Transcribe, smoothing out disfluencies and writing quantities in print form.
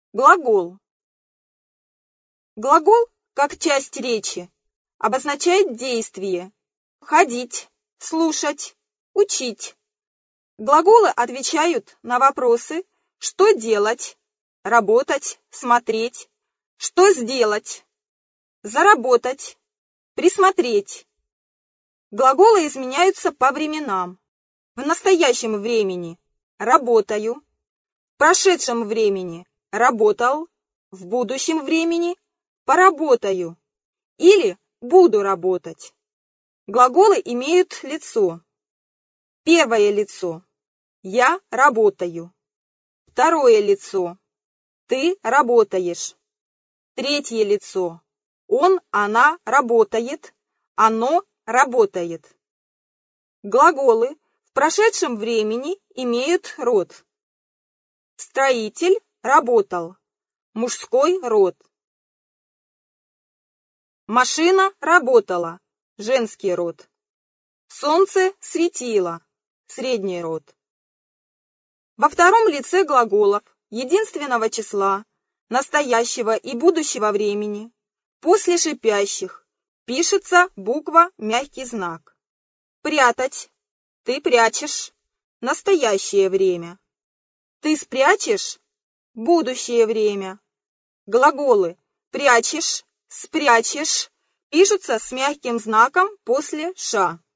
Глагол. Глагол, как часть речи, обозначает действие: ходить, слушать, учить. Глаголы отвечают на вопросы «что делать?», «работать?», «смотреть?», «что сделать?», «заработать?», «присмотреть?». Глаголы изменяются по временам. В настоящем времени «работаю», в прошедшем времени «работал», в будущем времени «поработаю» или «буду работать». Глаголы имеют лицо. Первое лицо – «я работаю». Второе лицо – «ты работаешь». Третье лицо – «он, она работает», «оно работает». Глаголы в прошедшем времени имеют род. Строитель работал, мужской род. Машина работала, женский род. Солнце светило, средний род. Во втором лице глаголов единственного числа, настоящего и будущего времени, после шипящих пишется буква мягкий знак. Прятать, ты прячешь, настоящее время. Ты спрячешь, будущее время. Глаголы прячешь, спрячешь пишутся с мягким знаком после «ша».